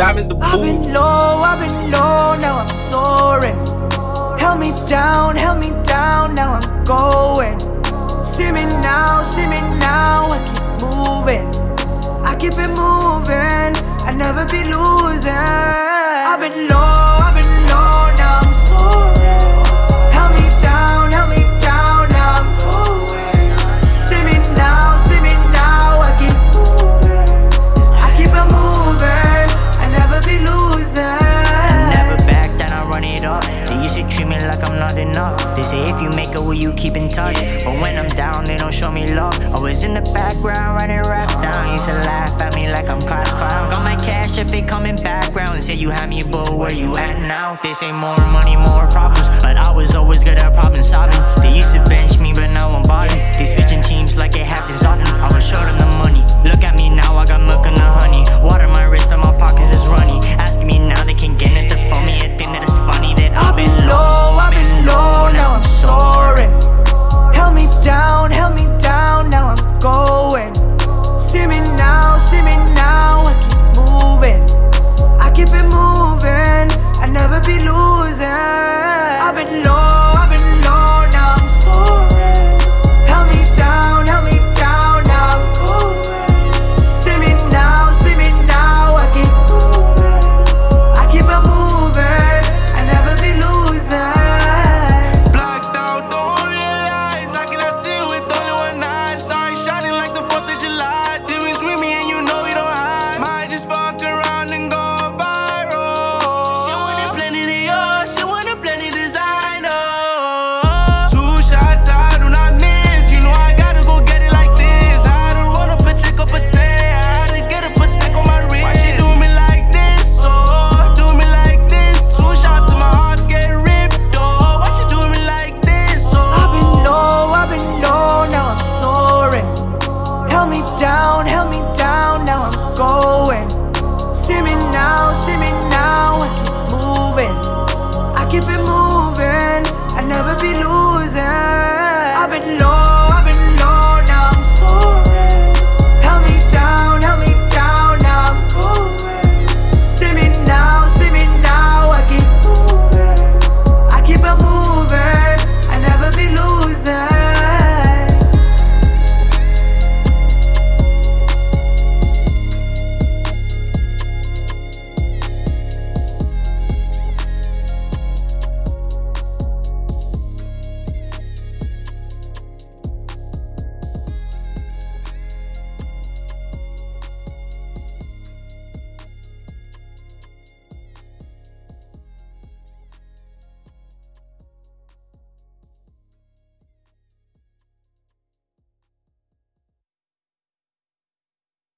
diamonds to I've been move. low, now I'm soaring. Held me down, now I'm going. See me now, I keep moving. I keep it moving, I never be losing. I've been low, now I'm soaring. Held me down, now I'm going. See me now, I keep moving. I keep it moving, I never be losing. Never back down, I run it up. They used to treat me like I'm not enough. They say if you make it, will you keep in touch? But when I'm down, they don't show me love. Always in the background, writing raps down. Used to laugh at me like I'm class clown. Got my cash if they come in background. Say you had me, but where you at now? They say more money, more problems, but I was always good at problem solving. They used to bench me, but now I'm balling. They switching teams like it happens often. I will show them the money. Look at me now, I got milk in the honey. Water my wrist and my pockets is runny. Asking me now, they can get it to phone me. A thing that is funny that I've been low, now I'm soaring. Held me down, now I'm going. See me now, I keep moving. I keep it moving, I never be losing. I've been low, now I'm soaring. Held me down, now I'm going. See me now, I keep moving. I keep it moving, I never be losing. Blacked out, don't realize I cannot see with only one eye. Starry shining like the 4th of July. Demons with me and you know we don't hide. Might just fuck around and go viral. She wanted plenty to yours, she wanted plenty designer. 2 shots, I do not miss. You know I gotta go get it like this. I don't wanna put chick up a 10. I had to get a protect on my wrist. Why she do me like this? Oh, do me like this. 2 shots and my heart's get ripped. Oh, why she do me like this? Oh, I've been low, now I'm soaring. Held me down, now I'm going. See me now, I keep moving. I keep it moving, I never be losing.